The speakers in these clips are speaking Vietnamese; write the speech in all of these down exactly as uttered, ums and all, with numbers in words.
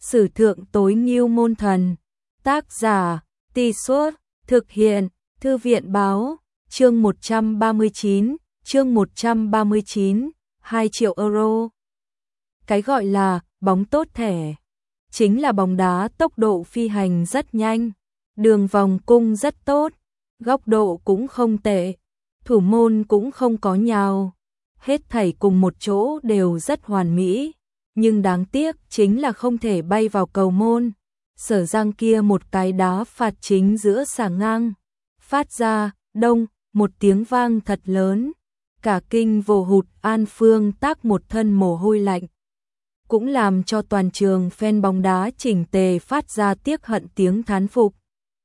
Sử thượng tối ngưu môn thần. Tác giả, Tì Suốt, thực hiện, Thư viện báo, chương một trăm ba mươi chín, chương một trăm ba mươi chín, hai triệu euro. Cái gọi là bóng tốt thẻ, chính là bóng đá tốc độ phi hành rất nhanh, đường vòng cung rất tốt, góc độ cũng không tệ, thủ môn cũng không có nhào, hết thảy cùng một chỗ đều rất hoàn mỹ, nhưng đáng tiếc chính là không thể bay vào cầu môn. Sở Giang kia một cái đá phạt chính giữa xà ngang, phát ra đông một tiếng vang thật lớn, cả kinh vô hụt An Phương tác một thân mồ hôi lạnh, cũng làm cho toàn trường fan bóng đá chỉnh tề phát ra tiếc hận tiếng thán phục.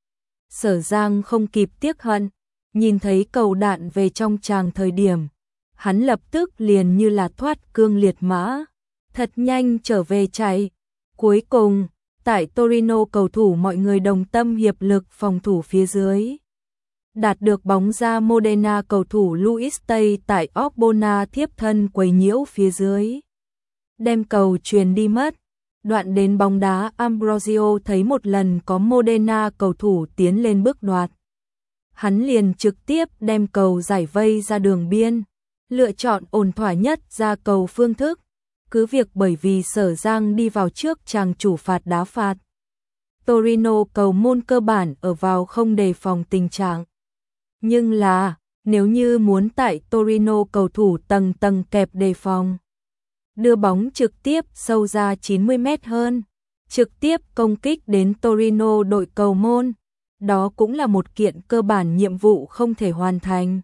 Sở Giang không kịp tiếc hận, nhìn thấy cầu đạn về trong tràng thời điểm, hắn lập tức liền như là thoát cương liệt mã, thật nhanh trở về chạy. Cuối cùng, tại Torino cầu thủ mọi người đồng tâm hiệp lực phòng thủ phía dưới, đạt được bóng ra Modena cầu thủ Luis Tây tại Ogbonna thiếp thân quấy nhiễu phía dưới, đem cầu truyền đi mất. Đoạn đến bóng đá Ambrosio thấy một lần có Modena cầu thủ tiến lên bước đoạt, hắn liền trực tiếp đem cầu giải vây ra đường biên, lựa chọn ổn thỏa nhất ra cầu phương thức, cứ việc bởi vì Sở Giang đi vào trước chàng chủ phạt đá phạt. Torino cầu môn cơ bản ở vào không đề phòng tình trạng. Nhưng là, nếu như muốn tại Torino cầu thủ tầng tầng kẹp đề phòng, đưa bóng trực tiếp sâu ra chín mươi mét hơn, trực tiếp công kích đến Torino đội cầu môn, đó cũng là một kiện cơ bản nhiệm vụ không thể hoàn thành.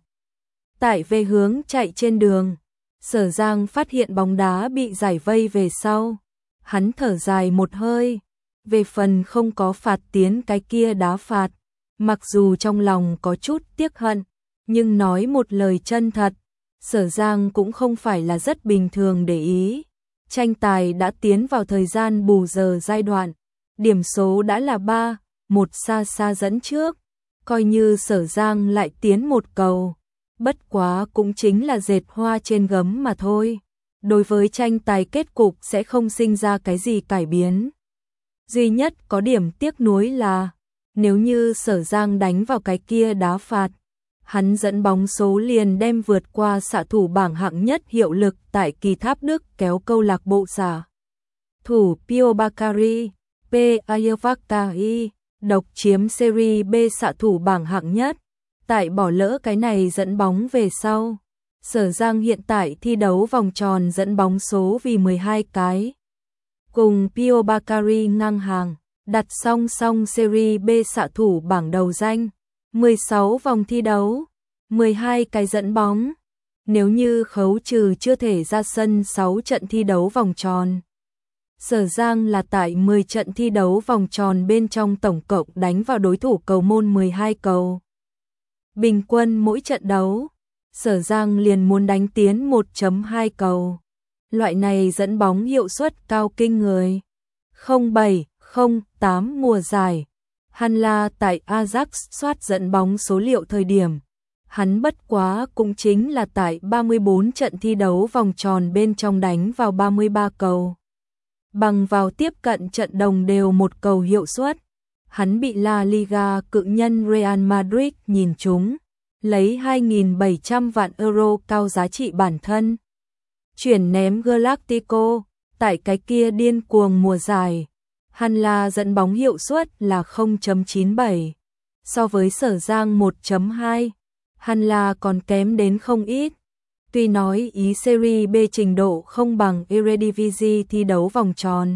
Tại về hướng chạy trên đường, Sở Giang phát hiện bóng đá bị giải vây về sau, hắn thở dài một hơi, về phần không có phạt tiến cái kia đá phạt, mặc dù trong lòng có chút tiếc hận, nhưng nói một lời chân thật, Sở Giang cũng không phải là rất bình thường để ý. Tranh tài đã tiến vào thời gian bù giờ giai đoạn, điểm số đã là ba một xa xa dẫn trước, coi như Sở Giang lại tiến một cầu, bất quá cũng chính là dệt hoa trên gấm mà thôi. Đối với tranh tài kết cục sẽ không sinh ra cái gì cải biến. Duy nhất có điểm tiếc nuối là, nếu như Sở Giang đánh vào cái kia đá phạt, hắn dẫn bóng số liền đem vượt qua xạ thủ bảng hạng nhất hiệu lực tại kỳ tháp Đức kéo câu lạc bộ xạ thủ Pio Baccari, P. Ayavakari, độc chiếm Serie B xạ thủ bảng hạng nhất. Tại bỏ lỡ cái này dẫn bóng về sau, Sở Giang hiện tại thi đấu vòng tròn dẫn bóng số vì mười hai cái, cùng Pio Baccari ngang hàng, đặt song song Serie B xạ thủ bảng đầu danh, mười sáu vòng thi đấu, mười hai cái dẫn bóng. Nếu như khấu trừ chưa thể ra sân sáu trận thi đấu vòng tròn, Sở Giang là tại mười trận thi đấu vòng tròn bên trong tổng cộng đánh vào đối thủ cầu môn mười hai cầu. Bình quân mỗi trận đấu, Sở Giang liền muốn đánh tiến một phẩy hai cầu. Loại này dẫn bóng hiệu suất cao kinh người. không bảy không tám mùa giải, Hanla tại Ajax soát dẫn bóng số liệu thời điểm, hắn bất quá cũng chính là tại ba mươi bốn trận thi đấu vòng tròn bên trong đánh vào ba mươi ba cầu. Bằng vào tiếp cận trận đồng đều một cầu hiệu suất, hắn bị La Liga cự nhân Real Madrid nhìn trúng, lấy hai nghìn bảy trăm vạn euro cao giá trị bản thân, chuyển ném Galactico. Tại cái kia điên cuồng mùa giải, Hanla dẫn bóng hiệu suất là không phẩy chín bảy, so với Sở Giang một phẩy hai, Hanla còn kém đến không ít. Tuy nói ý Serie B trình độ không bằng Eredivisie thi đấu vòng tròn,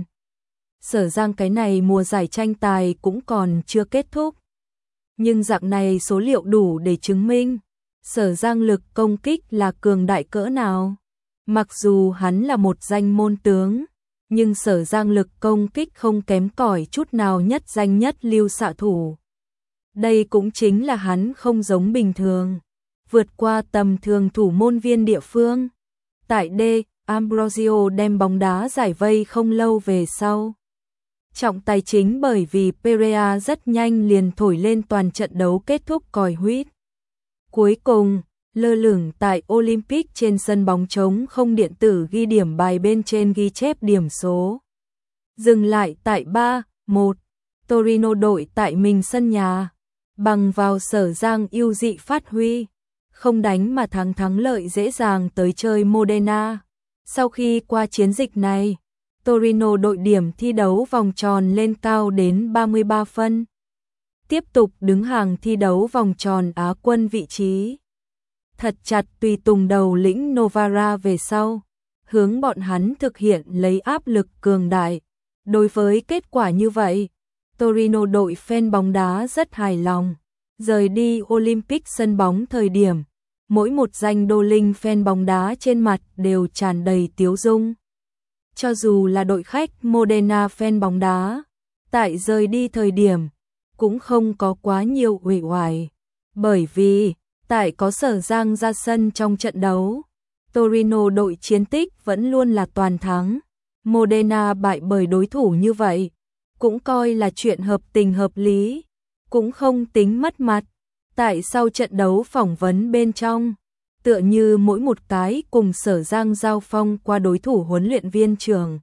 Sở Giang cái này mùa giải tranh tài cũng còn chưa kết thúc, nhưng dạng này số liệu đủ để chứng minh Sở Giang lực công kích là cường đại cỡ nào. Mặc dù hắn là một danh môn tướng, nhưng Sở Giang lực công kích không kém cỏi chút nào nhất danh nhất lưu xạ thủ. Đây cũng chính là hắn không giống bình thường, vượt qua tầm thường thủ môn viên địa phương. Tại D, Ambrosio đem bóng đá giải vây không lâu về sau. Trọng tài chính bởi vì Perea rất nhanh liền thổi lên toàn trận đấu kết thúc còi huýt. Cuối cùng, lơ lửng tại Olympic trên sân bóng trống không điện tử ghi điểm bài bên trên ghi chép điểm số. dừng lại tại ba một. Torino đội tại mình sân nhà, bằng vào Sở Giang ưu dị phát huy, không đánh mà thắng thắng lợi dễ dàng tới chơi Modena. Sau khi qua chiến dịch này, Torino đội điểm thi đấu vòng tròn lên cao đến ba mươi ba phân. Tiếp tục đứng hàng thi đấu vòng tròn Á quân vị trí thật chặt tùy tùng đầu lĩnh Novara về sau, hướng bọn hắn thực hiện lấy áp lực cường đại. Đối với kết quả như vậy, Torino đội fan bóng đá rất hài lòng. Rời đi Olympic sân bóng thời điểm, mỗi một danh đô linh fan bóng đá trên mặt đều tràn đầy tiếu dung. Cho dù là đội khách Modena fan bóng đá, tại rời đi thời điểm, cũng không có quá nhiều uể oải, bởi vì tại có Sở Giang ra sân trong trận đấu, Torino đội chiến tích vẫn luôn là toàn thắng. Modena bại bởi đối thủ như vậy, cũng coi là chuyện hợp tình hợp lý, cũng không tính mất mặt. Tại sau trận đấu phỏng vấn bên trong, tựa như mỗi một cái cùng Sở Giang giao phong qua đối thủ huấn luyện viên trưởng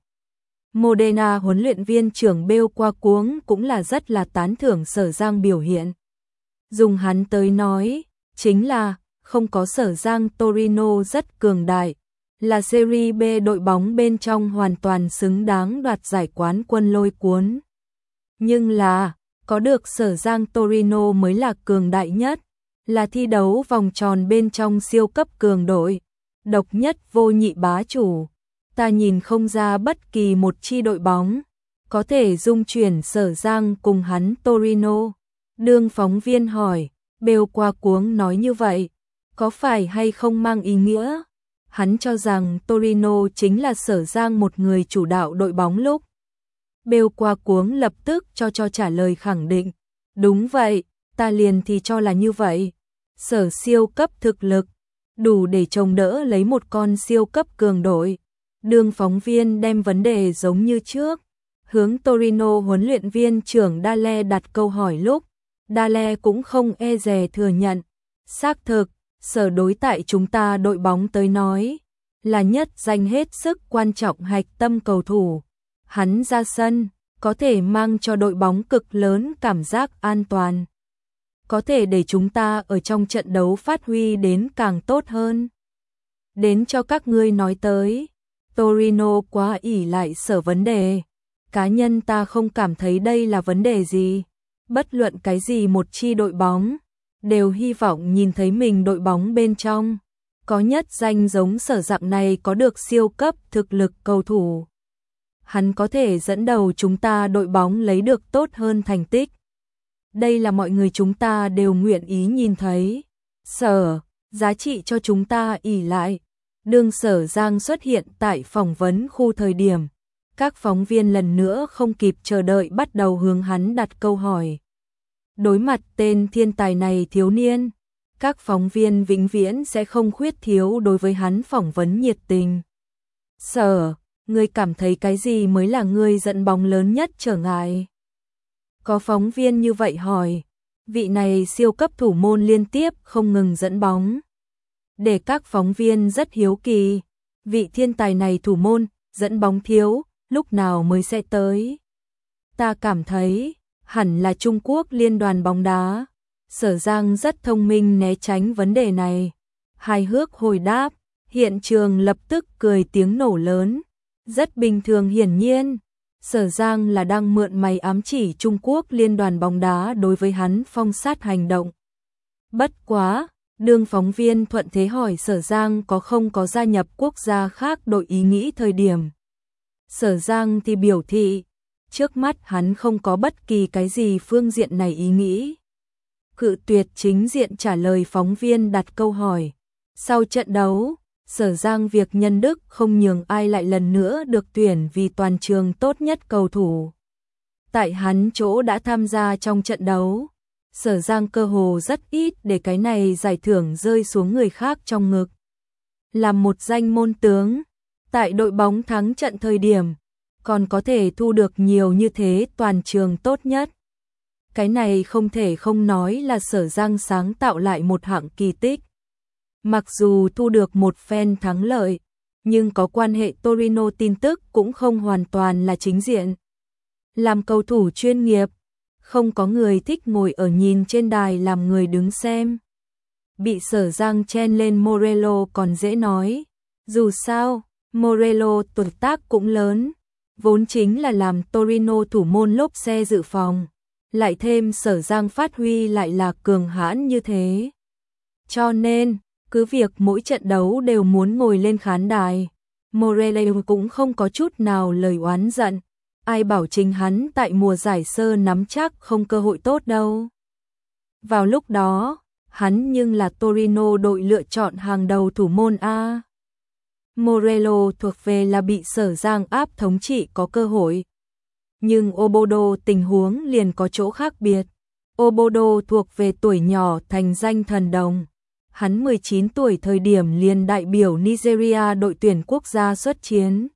Modena, huấn luyện viên trưởng Bêu Qua Cuống cũng là rất là tán thưởng Sở Giang biểu hiện. Dùng hắn tới nói, chính là không có Sở Giang Torino rất cường đại, là Serie B đội bóng bên trong hoàn toàn xứng đáng đoạt giải quán quân lôi cuốn. Nhưng là, có được Sở Giang Torino mới là cường đại nhất, là thi đấu vòng tròn bên trong siêu cấp cường đội, độc nhất vô nhị bá chủ. Ta nhìn không ra bất kỳ một chi đội bóng có thể dung chuyển Sở Giang cùng hắn Torino. Đương phóng viên hỏi, Bêu Qua Cuống nói như vậy, có phải hay không mang ý nghĩa? Hắn cho rằng Torino chính là Sở Giang một người chủ đạo đội bóng lúc. Bêu Qua Cuống lập tức cho cho trả lời khẳng định. Đúng vậy, ta liền thì cho là như vậy. Sở siêu cấp thực lực, đủ để trông đỡ lấy một con siêu cấp cường đội. Đương phóng viên đem vấn đề giống như trước, hướng Torino huấn luyện viên trưởng Dale đặt câu hỏi lúc, Dale cũng không e dè thừa nhận. Xác thực, Sở đối tại chúng ta đội bóng tới nói, là nhất danh hết sức quan trọng hạch tâm cầu thủ. Hắn ra sân, có thể mang cho đội bóng cực lớn cảm giác an toàn. Có thể để chúng ta ở trong trận đấu phát huy đến càng tốt hơn. Đến cho các ngươi nói tới, Torino quá ỷ lại Sở vấn đề. Cá nhân ta không cảm thấy đây là vấn đề gì. Bất luận cái gì một chi đội bóng, đều hy vọng nhìn thấy mình đội bóng bên trong có nhất danh giống Sở dạng này có được siêu cấp thực lực cầu thủ. Hắn có thể dẫn đầu chúng ta đội bóng lấy được tốt hơn thành tích. Đây là mọi người chúng ta đều nguyện ý nhìn thấy. Sở, giá trị cho chúng ta ỷ lại. Đương Sở Giang xuất hiện tại phỏng vấn khu thời điểm, các phóng viên lần nữa không kịp chờ đợi bắt đầu hướng hắn đặt câu hỏi. Đối mặt tên thiên tài này thiếu niên, các phóng viên vĩnh viễn sẽ không khuyết thiếu đối với hắn phỏng vấn nhiệt tình. Sở, ngươi cảm thấy cái gì mới là ngươi dẫn bóng lớn nhất trở ngại? Có phóng viên như vậy hỏi, vị này siêu cấp thủ môn liên tiếp không ngừng dẫn bóng. Để các phóng viên rất hiếu kỳ, vị thiên tài này thủ môn, dẫn bóng thiếu, lúc nào mới sẽ tới? Ta cảm thấy, hẳn là Trung Quốc Liên đoàn bóng đá. Sở Giang rất thông minh né tránh vấn đề này. Hài hước hồi đáp, hiện trường lập tức cười tiếng nổ lớn. Rất bình thường, hiển nhiên. Sở Giang là đang mượn máy ám chỉ Trung Quốc Liên đoàn bóng đá đối với hắn phong sát hành động. Bất quá, đương phóng viên thuận thế hỏi Sở Giang có không có gia nhập quốc gia khác đội ý nghĩ thời điểm. Sở Giang thì biểu thị, trước mắt hắn không có bất kỳ cái gì phương diện này ý nghĩ. Cự tuyệt chính diện trả lời phóng viên đặt câu hỏi. Sau trận đấu, Sở Giang việc nhân đức không nhường ai lại lần nữa được tuyển vì toàn trường tốt nhất cầu thủ. Tại hắn chỗ đã tham gia trong trận đấu, Sở Giang cơ hồ rất ít để cái này giải thưởng rơi xuống người khác trong ngực. Làm một danh môn tướng, tại đội bóng thắng trận thời điểm, còn có thể thu được nhiều như thế toàn trường tốt nhất. Cái này không thể không nói là Sở Giang sáng tạo lại một hạng kỳ tích. Mặc dù thu được một phen thắng lợi, nhưng có quan hệ Torino tin tức cũng không hoàn toàn là chính diện. Làm cầu thủ chuyên nghiệp, không có người thích ngồi ở nhìn trên đài làm người đứng xem. Bị Sở Giang chen lên Morello còn dễ nói. Dù sao, Morello tuổi tác cũng lớn, vốn chính là làm Torino thủ môn lốp xe dự phòng. Lại thêm Sở Giang phát huy lại là cường hãn như thế. Cho nên, cứ việc mỗi trận đấu đều muốn ngồi lên khán đài, Morello cũng không có chút nào lời oán giận. Ai bảo chính hắn tại mùa giải sơ nắm chắc không cơ hội tốt đâu. Vào lúc đó, hắn nhưng là Torino đội lựa chọn hàng đầu thủ môn A. Morello thuộc về là bị Sở Giang áp thống trị có cơ hội. Nhưng Obodo tình huống liền có chỗ khác biệt. Obodo thuộc về tuổi nhỏ thành danh thần đồng. Hắn mười chín tuổi thời điểm liền đại biểu Nigeria đội tuyển quốc gia xuất chiến.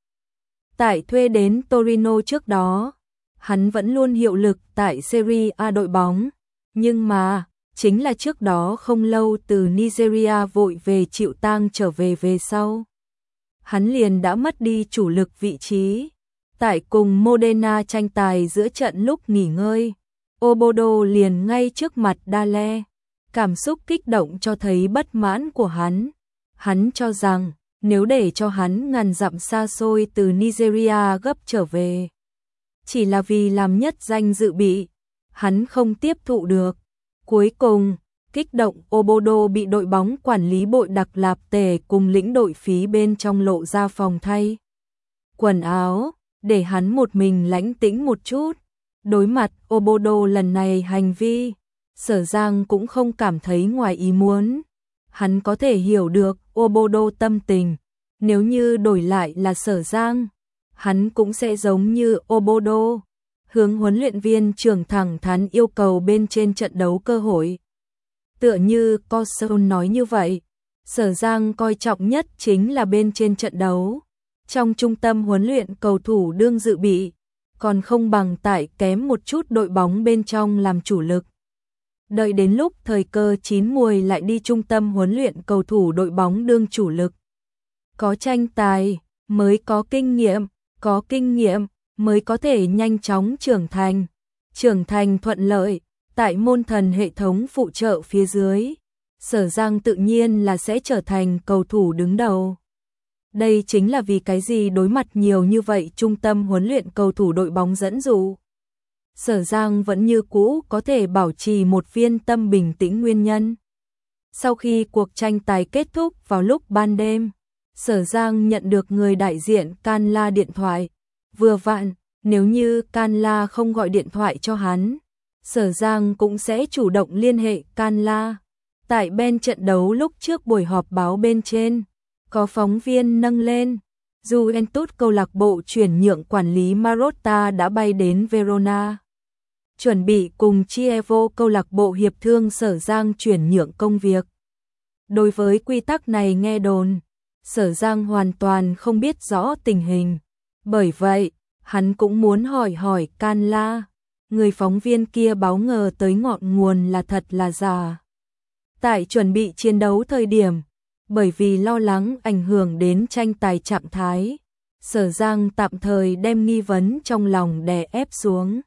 Tại thuê đến Torino trước đó, hắn vẫn luôn hiệu lực tại Serie A đội bóng. Nhưng mà, chính là trước đó không lâu từ Nigeria vội về chịu tang trở về về sau. Hắn liền đã mất đi chủ lực vị trí. Tại cùng Modena tranh tài giữa trận lúc nghỉ ngơi, Obodo liền ngay trước mặt Dale. Cảm xúc kích động cho thấy bất mãn của hắn. Hắn cho rằng, nếu để cho hắn ngàn dặm xa xôi từ Nigeria gấp trở về, chỉ là vì làm nhất danh dự bị, hắn không tiếp thụ được. Cuối cùng, kích động Obodo bị đội bóng quản lý bội đặc lạp tề cùng lĩnh đội phí bên trong lộ ra phòng thay quần áo, để hắn một mình lãnh tĩnh một chút. Đối mặt Obodo lần này hành vi, Sở Giang cũng không cảm thấy ngoài ý muốn. Hắn có thể hiểu được Obodo tâm tình. Nếu như đổi lại là Sở Giang, hắn cũng sẽ giống như Obodo, hướng huấn luyện viên trưởng thẳng thắn yêu cầu bên trên trận đấu cơ hội. Tựa như Coson nói như vậy, Sở Giang coi trọng nhất chính là bên trên trận đấu. Trong trung tâm huấn luyện cầu thủ đương dự bị, còn không bằng tại kém một chút đội bóng bên trong làm chủ lực. Đợi đến lúc thời cơ chín muồi lại đi trung tâm huấn luyện cầu thủ đội bóng đương chủ lực. Có tranh tài, mới có kinh nghiệm, có kinh nghiệm, mới có thể nhanh chóng trưởng thành. Trưởng thành thuận lợi, tại môn thần hệ thống phụ trợ phía dưới, Sở Giang tự nhiên là sẽ trở thành cầu thủ đứng đầu. Đây chính là vì cái gì đối mặt nhiều như vậy trung tâm huấn luyện cầu thủ đội bóng dẫn dụ. Sở Giang vẫn như cũ có thể bảo trì một viên tâm bình tĩnh nguyên nhân. Sau khi cuộc tranh tài kết thúc vào lúc ban đêm, Sở Giang nhận được người đại diện Canla điện thoại. Vừa vặn, nếu như Canla không gọi điện thoại cho hắn, Sở Giang cũng sẽ chủ động liên hệ Canla. Tại bên trận đấu lúc trước buổi họp báo bên trên, có phóng viên nâng lên, Juventus câu lạc bộ chuyển nhượng quản lý Marotta đã bay đến Verona, chuẩn bị cùng Chievo câu lạc bộ hiệp thương Sở Giang chuyển nhượng công việc. Đối với quy tắc này nghe đồn, Sở Giang hoàn toàn không biết rõ tình hình. Bởi vậy, hắn cũng muốn hỏi hỏi Canla, người phóng viên kia báo ngờ tới ngọn nguồn là thật là giả. Tại chuẩn bị chiến đấu thời điểm, bởi vì lo lắng ảnh hưởng đến tranh tài trạng thái, Sở Giang tạm thời đem nghi vấn trong lòng đè ép xuống.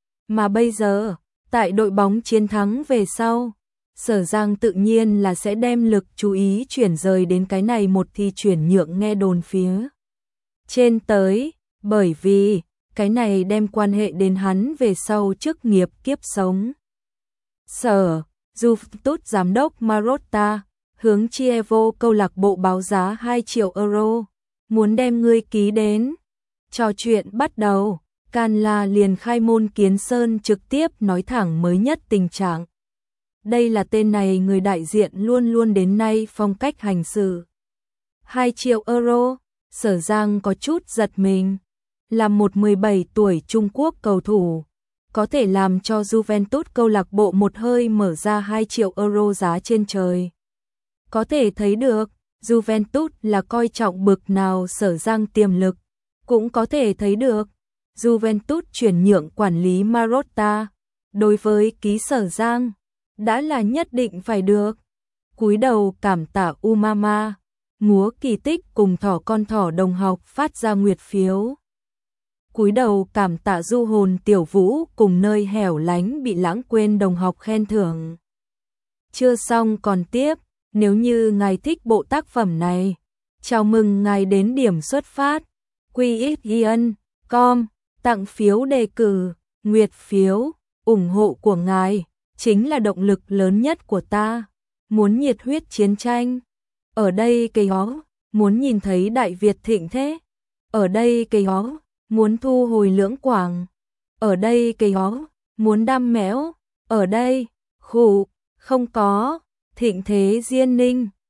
Mà bây giờ, tại đội bóng chiến thắng về sau, Sở Giang tự nhiên là sẽ đem lực chú ý chuyển rời đến cái này một thì chuyển nhượng nghe đồn phía trên tới, bởi vì cái này đem quan hệ đến hắn về sau chức nghiệp kiếp sống. Sở Juventus giám đốc Marotta hướng Chievo câu lạc bộ báo giá hai triệu euro, muốn đem ngươi ký đến. Trò chuyện bắt đầu, Canla liền khai môn kiến sơn trực tiếp nói thẳng mới nhất tình trạng. Đây là tên này người đại diện luôn luôn đến nay phong cách hành xử. hai triệu euro, Sở Giang có chút giật mình. Là một mười bảy tuổi Trung Quốc cầu thủ, có thể làm cho Juventus câu lạc bộ một hơi mở ra hai triệu euro giá trên trời. Có thể thấy được, Juventus là coi trọng bực nào Sở Giang tiềm lực. Cũng có thể thấy được, Juventus chuyển nhượng quản lý Marotta, đối với ký Sở Giang, đã là nhất định phải được. Cúi đầu cảm tạ Umama, múa kỳ tích cùng thỏ con thỏ đồng học phát ra nguyệt phiếu. cúi đầu cảm tạ du hồn Tiểu Vũ cùng nơi hẻo lánh bị lãng quên đồng học khen thưởng. Chưa xong còn tiếp, nếu như ngài thích bộ tác phẩm này, chào mừng ngài đến điểm xuất phát quy ích yên chấm com, tặng phiếu đề cử, nguyệt phiếu, ủng hộ của ngài chính là động lực lớn nhất của ta. Muốn nhiệt huyết chiến tranh, ở đây cây ó, muốn nhìn thấy Đại Việt thịnh thế, ở đây cây ó, muốn thu hồi Lưỡng Quảng, ở đây cây ó, muốn đam mẽo, ở đây, khụ, không có, thịnh thế Diên Ninh.